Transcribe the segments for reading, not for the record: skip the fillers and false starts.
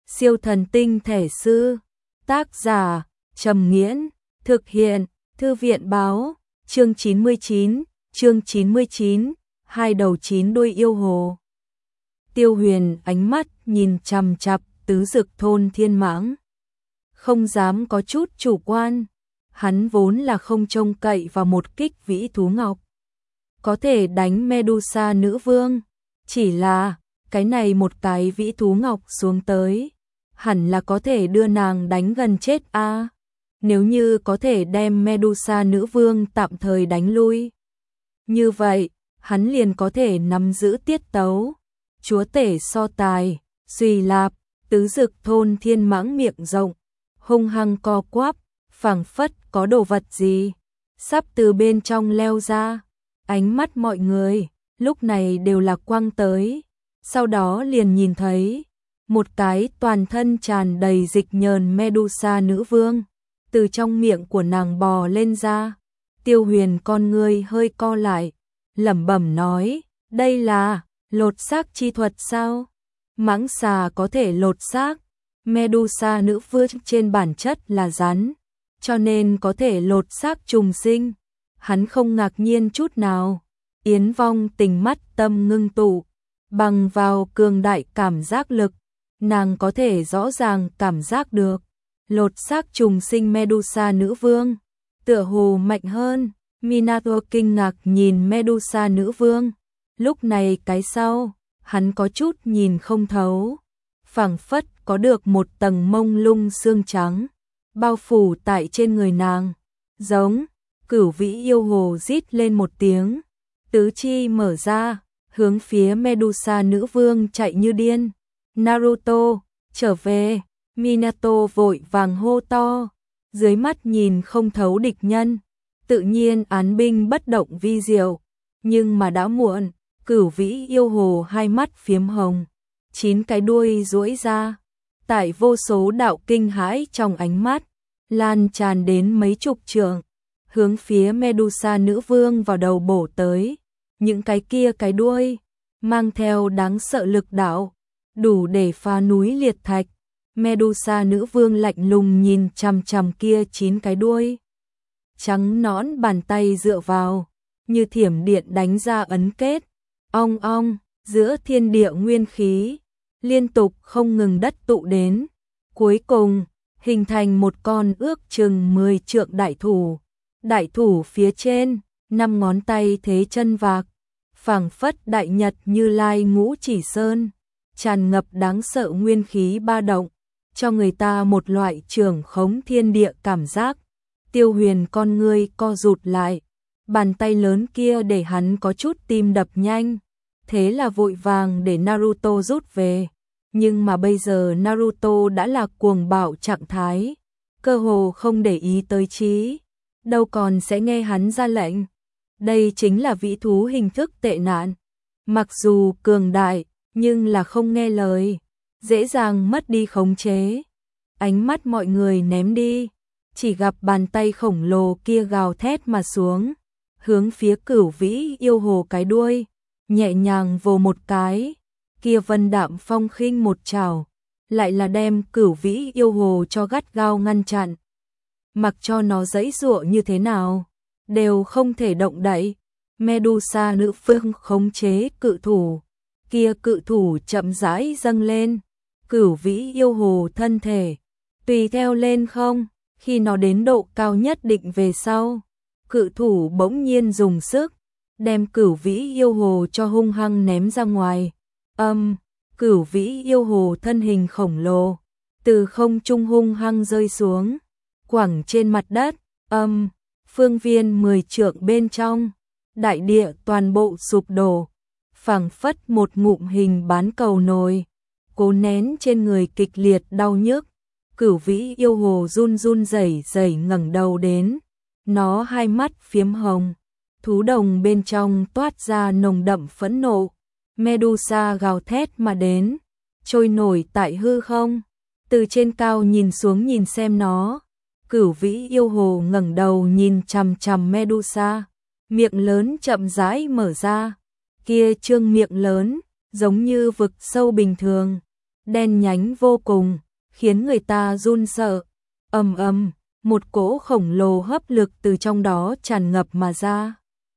Siêu thần tinh thể sư. Tác giả Trầm Nghiễn. Thực hiện Thư viện báo. Chương 99, hai đầu chín đuôi yêu hồ. Tiêu Huyền ánh mắt nhìn chằm chằm tứ dực thôn thiên mãng. Không dám có chút chủ quan. Hắn vốn là không trông cậy vào một kích vĩ thú ngọc có thể đánh Medusa nữ vương. Chỉ là cái này một cái vĩ thú ngọc xuống tới, hẳn là có thể đưa nàng đánh gần chết a. Nếu như có thể đem Medusa nữ vương tạm thời đánh lui, như vậy, hắn liền có thể nắm giữ tiết tấu. Chúa tể so tài, suy lạp, tứ dực thôn thiên mãng miệng rộng, hung hăng co quắp, phảng phất có đồ vật gì sắp từ bên trong leo ra. Ánh mắt mọi người lúc này đều là quang tới, sau đó liền nhìn thấy một cái toàn thân tràn đầy dịch nhờn Medusa nữ vương từ trong miệng của nàng bò lên ra. Tiêu Huyền con ngươi hơi co lại, lẩm bẩm nói, đây là lột xác chi thuật sao? Mãng xà có thể lột xác, Medusa nữ vương trên bản chất là rắn, cho nên có thể lột xác trùng sinh. Hắn không ngạc nhiên chút nào. Yến Vong Tình mắt tâm ngưng tụ, bằng vào cường đại cảm giác lực, nàng có thể rõ ràng cảm giác được lột xác trùng sinh Medusa nữ vương tựa hồ mạnh hơn. Minato kinh ngạc nhìn Medusa nữ vương. Lúc này cái sau, hắn có chút nhìn không thấu, phảng phất có được một tầng mông lung xương trắng bao phủ tại trên người nàng. Giống Cửu vĩ yêu hồ rít lên một tiếng, tứ chi mở ra, hướng phía Medusa nữ vương chạy như điên. Naruto, trở về! Minato vội vàng hô to, dưới mắt nhìn không thấu địch nhân, tự nhiên án binh bất động vi diệu. Nhưng mà đã muộn, Cửu vĩ yêu hồ hai mắt phiếm hồng, 9 cái đuôi duỗi ra, tại vô số đạo kinh hãi trong ánh mắt, lan tràn đến mấy chục trượng, hướng phía Medusa nữ vương vào đầu bổ tới. Những cái kia cái đuôi mang theo đáng sợ lực đạo, đủ để phá núi liệt thạch. Medusa nữ vương lạnh lùng nhìn chằm chằm kia 9 cái đuôi, trắng nõn bàn tay dựa vào, như thiểm điện đánh ra ấn kết. Ong ong, giữa thiên địa nguyên khí liên tục không ngừng đất tụ đến, cuối cùng hình thành một con ước chừng 10 trượng đại thủ. Đại thủ phía trên, 5 ngón tay thế chân vạc, phảng phất đại nhật Như Lai ngũ chỉ sơn, tràn ngập đáng sợ nguyên khí ba động, cho người ta một loại trưởng khống thiên địa cảm giác. Tiêu Huyền con ngươi co rụt lại, bàn tay lớn kia để hắn có chút tim đập nhanh, thế là vội vàng để Naruto rút về. Nhưng mà bây giờ Naruto đã là cuồng bạo trạng thái, cơ hồ không để ý tới trí, đâu còn sẽ nghe hắn ra lệnh. Đây chính là vĩ thú hình thức tệ nạn, mặc dù cường đại, nhưng là không nghe lời, dễ dàng mất đi khống chế. Ánh mắt mọi người ném đi, chỉ gặp bàn tay khổng lồ kia gào thét mà xuống, hướng phía Cửu vĩ yêu hồ cái đuôi, nhẹ nhàng vồ một cái, kia vân đạm phong khinh một trảo, lại là đem Cửu vĩ yêu hồ cho gắt gao ngăn chặn. Mặc cho nó giãy giụa như thế nào, đều không thể động đậy. Medusa nữ vương khống chế cự thủ, kia cự thủ chậm rãi dâng lên, Cửu vĩ yêu hồ thân thể tùy theo lên không. Khi nó đến độ cao nhất định về sau, cự thủ bỗng nhiên dùng sức, đem Cửu vĩ yêu hồ cho hung hăng ném ra ngoài. Cửu vĩ yêu hồ thân hình khổng lồ, từ không trung hung hăng rơi xuống, quẳng trên mặt đất. Phương viên 10 trượng bên trong, đại địa toàn bộ sụp đổ, phảng phất một ngụm hình bán cầu nồi, cố nén trên người kịch liệt đau nhức. Cửu vĩ yêu hồ run run rẩy rẩy ngẩng đầu đến, nó hai mắt phiếm hồng, thú đồng bên trong toát ra nồng đậm phẫn nộ. Medusa gào thét mà đến, trôi nổi tại hư không, từ trên cao nhìn xuống nhìn xem nó. Cửu vĩ yêu hồ ngẩng đầu nhìn chằm chằm Medusa, miệng lớn chậm rãi mở ra, kia trương miệng lớn, giống như vực sâu bình thường, đen nhánh vô cùng, khiến người ta run sợ. Ầm ầm, một cỗ khổng lồ hấp lực từ trong đó tràn ngập mà ra.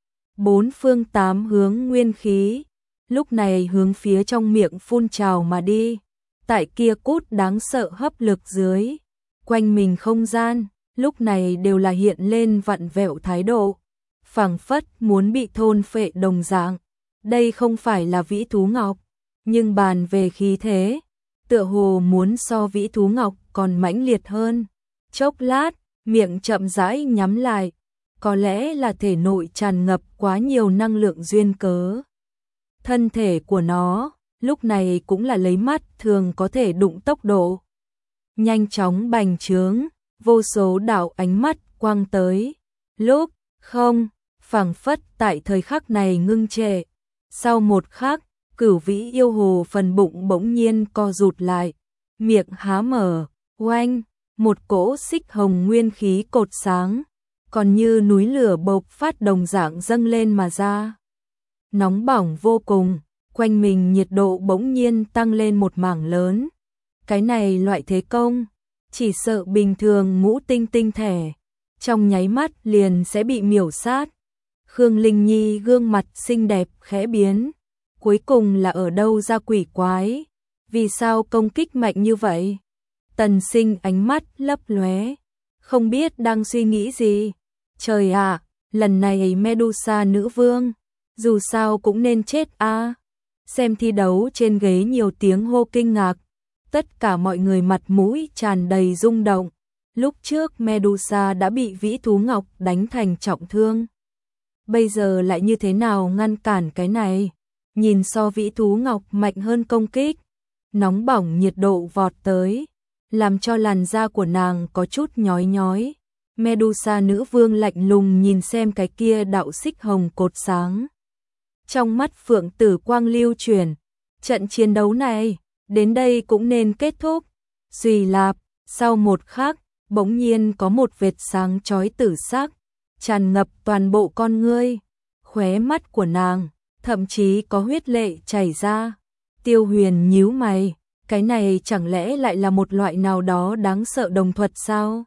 Bốn phương tám hướng nguyên khí, lúc này hướng phía trong miệng phun trào mà đi. Tại kia cút đáng sợ hấp lực dưới, quanh mình không gian, lúc này đều là hiện lên vặn vẹo thái độ, phảng phất muốn bị thôn phệ đồng dạng. Đây không phải là vĩ thú ngọc, nhưng bàn về khí thế, tựa hồ muốn so vĩ thú ngọc còn mãnh liệt hơn. Chốc lát, miệng chậm rãi nhắm lại, có lẽ là thể nội tràn ngập quá nhiều năng lượng duyên cớ. Thân thể của nó, lúc này cũng là lấy mắt thường có thể đụng tốc độ. Nhanh chóng bành trướng, vô số đạo ánh mắt quang tới. Lúc, không, phảng phất tại thời khắc này ngưng trệ. Sau một khắc, Cửu Vĩ yêu hồ phần bụng bỗng nhiên co rụt lại, miệng há mở, oanh, một cỗ xích hồng nguyên khí cột sáng, còn như núi lửa bộc phát đồng dạng dâng lên mà ra. Nóng bỏng vô cùng, quanh mình nhiệt độ bỗng nhiên tăng lên một mảng lớn. Cái này loại thế công, chỉ sợ bình thường ngũ tinh tinh thể, trong nháy mắt liền sẽ bị miểu sát. Khương Linh Nhi gương mặt xinh đẹp khẽ biến, cuối cùng là ở đâu ra quỷ quái, vì sao công kích mạnh như vậy? Tần Sinh ánh mắt lấp lóe, không biết đang suy nghĩ gì. Trời ạ, lần này Medusa nữ vương, dù sao cũng nên chết a. Xem thi đấu trên ghế nhiều tiếng hô kinh ngạc, tất cả mọi người mặt mũi tràn đầy rung động. Lúc trước Medusa đã bị vĩ thú ngọc đánh thành trọng thương, bây giờ lại như thế nào ngăn cản cái này? Nhìn so vĩ thú ngọc mạnh hơn công kích, nóng bỏng nhiệt độ vọt tới, làm cho làn da của nàng có chút nhói nhói. Medusa nữ vương lạnh lùng nhìn xem cái kia đạo xích hồng cột sáng. Trong mắt phượng tử quang lưu chuyển, trận chiến đấu này, đến đây cũng nên kết thúc. Xuy lạp, sau một khắc, bỗng nhiên có một vệt sáng chói tử sắc, tràn ngập toàn bộ con ngươi, khóe mắt của nàng, thậm chí có huyết lệ chảy ra. Tiêu Huyền nhíu mày, cái này chẳng lẽ lại là một loại nào đó đáng sợ đồng thuật sao?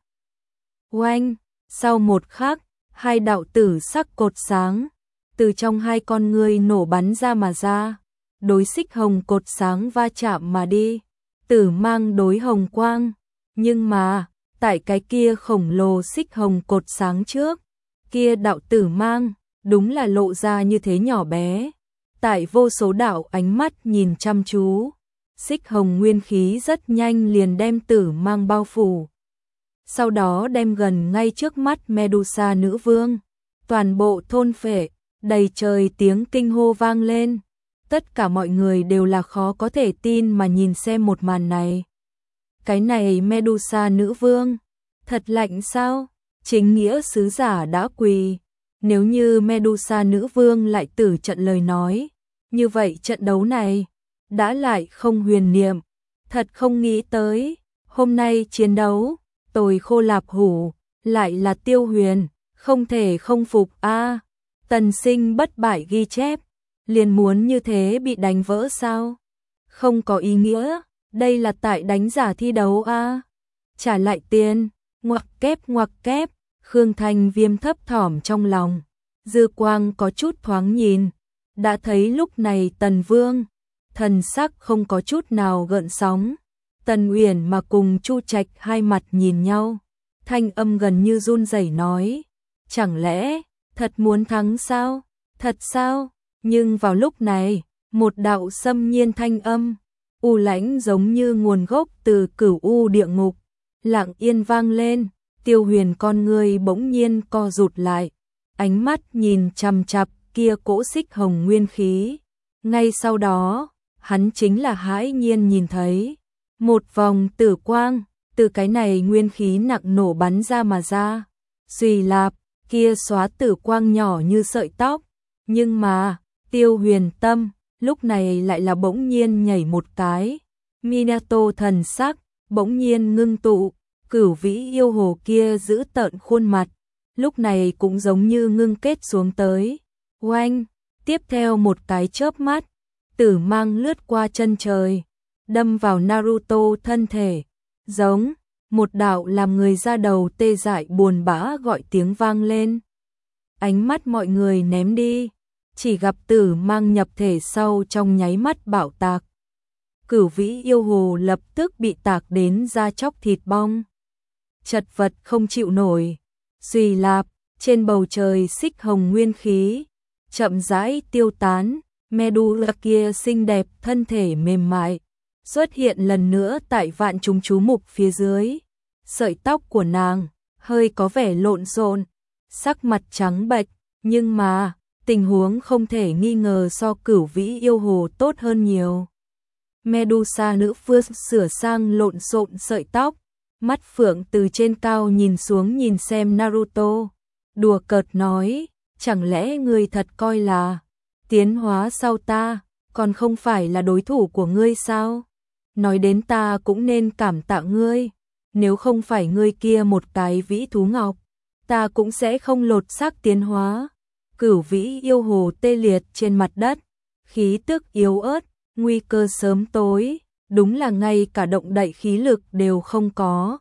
Oanh, sau một khắc, hai đạo tử sắc cột sáng, từ trong hai con ngươi nổ bắn ra mà ra, đối xích hồng cột sáng va chạm mà đi, tử mang đối hồng quang, nhưng mà, tại cái kia khổng lồ xích hồng cột sáng trước, kia đạo tử mang, đúng là lộ ra như thế nhỏ bé. Tại vô số đạo ánh mắt nhìn chăm chú, xích hồng nguyên khí rất nhanh liền đem tử mang bao phủ. Sau đó đem gần ngay trước mắt Medusa nữ vương, toàn bộ thôn phệ, đầy trời tiếng kinh hô vang lên. Tất cả mọi người đều là khó có thể tin mà nhìn xem một màn này. Cái này Medusa nữ vương, thật lạnh sao? Chính nghĩa sứ giả đã quỳ. Nếu như Medusa nữ vương lại tử trận lời nói, như vậy trận đấu này đã lại không huyền niệm. Thật không nghĩ tới, hôm nay chiến đấu, tồi khô lạp hủ, lại là Tiêu Huyền, không thể không phục a. Tần Sinh bất bại ghi chép, liền muốn như thế bị đánh vỡ sao? Không có ý nghĩa, đây là tại đánh giả thi đấu a. Trả lại tiền, ngoặc kép, Khương Thanh Viêm thấp thỏm trong lòng, dư quang có chút thoáng nhìn, đã thấy lúc này Tần Vương, thần sắc không có chút nào gợn sóng. Tần Uyển mà cùng Chu Trạch hai mặt nhìn nhau, thanh âm gần như run rẩy nói, chẳng lẽ thật muốn thắng sao? Thật sao? Nhưng vào lúc này, một đạo xâm nhiên thanh âm, u lãnh giống như nguồn gốc từ cửu u địa ngục, lặng yên vang lên. Tiêu Huyền con người bỗng nhiên co rụt lại, ánh mắt nhìn chằm chằm kia cỗ xích hồng nguyên khí. Ngay sau đó, hắn chính là hãi nhiên nhìn thấy một vòng tử quang từ cái này nguyên khí nặng nổ bắn ra mà ra. Xuy lạp, kia xóa tử quang nhỏ như sợi tóc, nhưng mà Tiêu Huyền tâm lúc này lại là bỗng nhiên nhảy một cái. Minato thần sắc bỗng nhiên ngưng tụ, Cửu Vĩ yêu hồ kia giữ tợn khuôn mặt, lúc này cũng giống như ngưng kết xuống tới. Oanh, tiếp theo một cái chớp mắt, tử mang lướt qua chân trời, đâm vào Naruto thân thể, giống một đạo làm người ra đầu tê dại buồn bã gọi tiếng vang lên. Ánh mắt mọi người ném đi, chỉ gặp Tử Mang nhập thể sau trong nháy mắt bạo tạc. Cửu vĩ yêu hồ lập tức bị tạc đến da chóc thịt bong. Chật vật không chịu nổi, suy lạp, trên bầu trời xích hồng nguyên khí, chậm rãi tiêu tán, Medusa kia xinh đẹp thân thể mềm mại, xuất hiện lần nữa tại vạn chúng chú mục phía dưới. Sợi tóc của nàng hơi có vẻ lộn xộn, sắc mặt trắng bệch, nhưng mà tình huống không thể nghi ngờ so cửu vĩ yêu hồ tốt hơn nhiều. Medusa nữ vương sửa sang lộn xộn sợi tóc, mắt phượng từ trên cao nhìn xuống nhìn xem Naruto, đùa cợt nói, chẳng lẽ ngươi thật coi là tiến hóa sau ta, còn không phải là đối thủ của ngươi sao? Nói đến ta cũng nên cảm tạ ngươi, nếu không phải ngươi kia một cái vĩ thú ngọc, ta cũng sẽ không lột xác tiến hóa. Cửu vĩ yêu hồ tê liệt trên mặt đất, khí tức yếu ớt, nguy cơ sớm tối, đúng là ngay cả động đậy khí lực đều không có.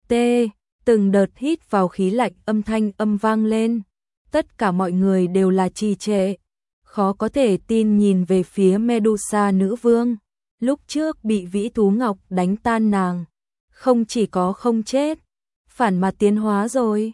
Từng đợt hít vào khí lạnh âm thanh âm vang lên, tất cả mọi người đều là trì trệ, khó có thể tin nhìn về phía Medusa nữ vương, lúc trước bị vĩ thú ngọc đánh tan nàng, không chỉ có không chết, phản mà tiến hóa rồi.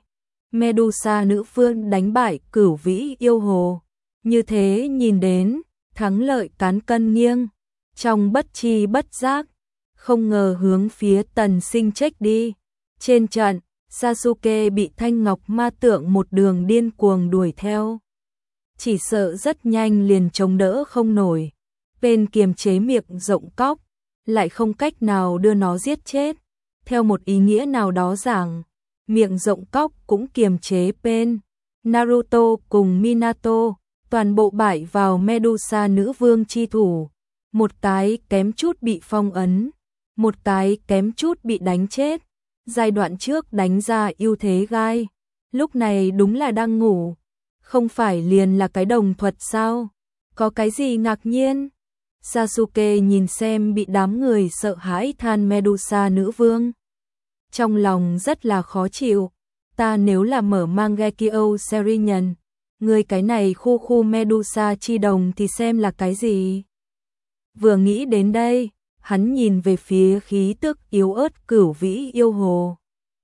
Medusa nữ vương đánh bại cửu vĩ yêu hồ, như thế nhìn đến, thắng lợi cán cân nghiêng, trong bất chi bất giác, không ngờ hướng phía Tần Sinh trách đi. Trên trận, Sasuke bị thanh ngọc ma tượng một đường điên cuồng đuổi theo. Chỉ sợ rất nhanh liền chống đỡ không nổi, bên kiềm chế miệng rộng cóc, lại không cách nào đưa nó giết chết. Theo một ý nghĩa nào đó giảng, miệng rộng cóc cũng kiềm chế bên. Naruto cùng Minato, toàn bộ bại vào Medusa nữ vương chi thủ. Một cái kém chút bị phong ấn, một cái kém chút bị đánh chết. Giai đoạn trước đánh ra ưu thế gai, lúc này đúng là đang ngủ. Không phải liền là cái đồng thuật sao? Có cái gì ngạc nhiên? Sasuke nhìn xem bị đám người sợ hãi than Medusa nữ vương. Trong lòng rất là khó chịu, ta nếu là mở Mangekyo Serinhân, người cái này khu Medusa chi đồng thì xem là cái gì? Vừa nghĩ đến đây, hắn nhìn về phía khí tức yếu ớt cửu vĩ yêu hồ.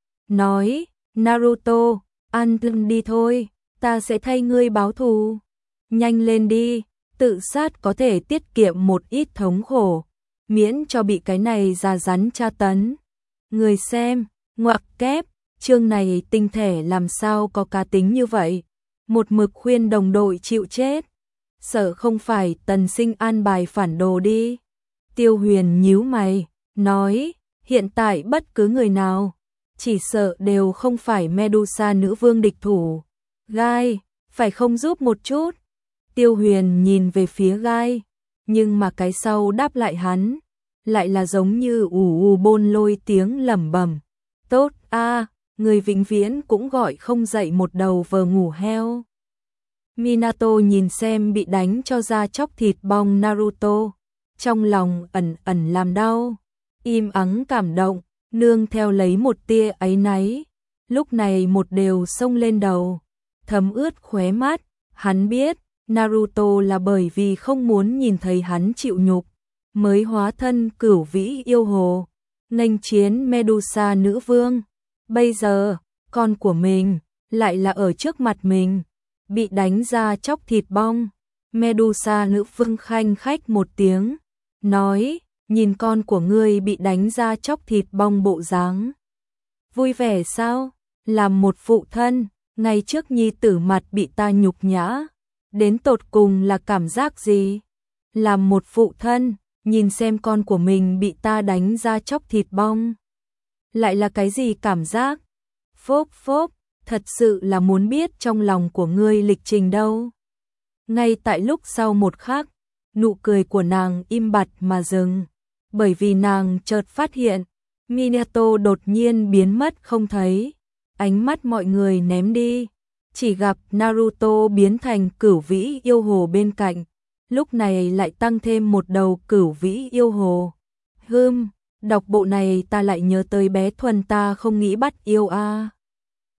Nói, Naruto, ăn đi thôi, ta sẽ thay ngươi báo thù. Nhanh lên đi, tự sát có thể tiết kiệm một ít thống khổ, miễn cho bị cái này già rắn tra tấn. Người xem, ngoặc kép, chương này tinh thể làm sao có cá tính như vậy. Một mực khuyên đồng đội chịu chết. Sợ không phải Tần Sinh an bài phản đồ đi. Tiêu Huyền nhíu mày, nói, hiện tại bất cứ người nào, chỉ sợ đều không phải Medusa nữ vương địch thủ. Gai, phải không giúp một chút? Tiêu Huyền nhìn về phía Gai, nhưng mà cái sau đáp lại hắn, lại là giống như bôn lôi tiếng lẩm bẩm. Tốt người vĩnh viễn cũng gọi không dậy một đầu vờ ngủ heo. Minato nhìn xem bị đánh cho da chóc thịt bong Naruto, trong lòng ẩn ẩn làm đau, im ắng cảm động, nương theo lấy một tia áy náy. Lúc này một đều xông lên đầu, thấm ướt khóe mắt, hắn biết Naruto là bởi vì không muốn nhìn thấy hắn chịu nhục, mới hóa thân cửu vĩ yêu hồ, nghênh chiến Medusa nữ vương. Bây giờ, con của mình lại là ở trước mặt mình, bị đánh ra chóc thịt bong. Medusa nữ vương khanh khách một tiếng, nói, nhìn con của ngươi bị đánh ra chóc thịt bong bộ dáng. Vui vẻ sao? Làm một phụ thân, ngay trước nhi tử mặt bị ta nhục nhã, đến tột cùng là cảm giác gì? Làm một phụ thân, nhìn xem con của mình bị ta đánh ra chóc thịt bong, lại là cái gì cảm giác? Phốp phốp, thật sự là muốn biết trong lòng của ngươi lịch trình đâu. Ngay tại lúc sau một khắc, nụ cười của nàng im bặt mà dừng, bởi vì nàng chợt phát hiện, Minato đột nhiên biến mất không thấy. Ánh mắt mọi người ném đi, chỉ gặp Naruto biến thành cửu vĩ yêu hồ bên cạnh, lúc này lại tăng thêm một đầu cửu vĩ yêu hồ. Đọc bộ này ta lại nhớ tới bé Thuần, ta không nghĩ bắt yêu a.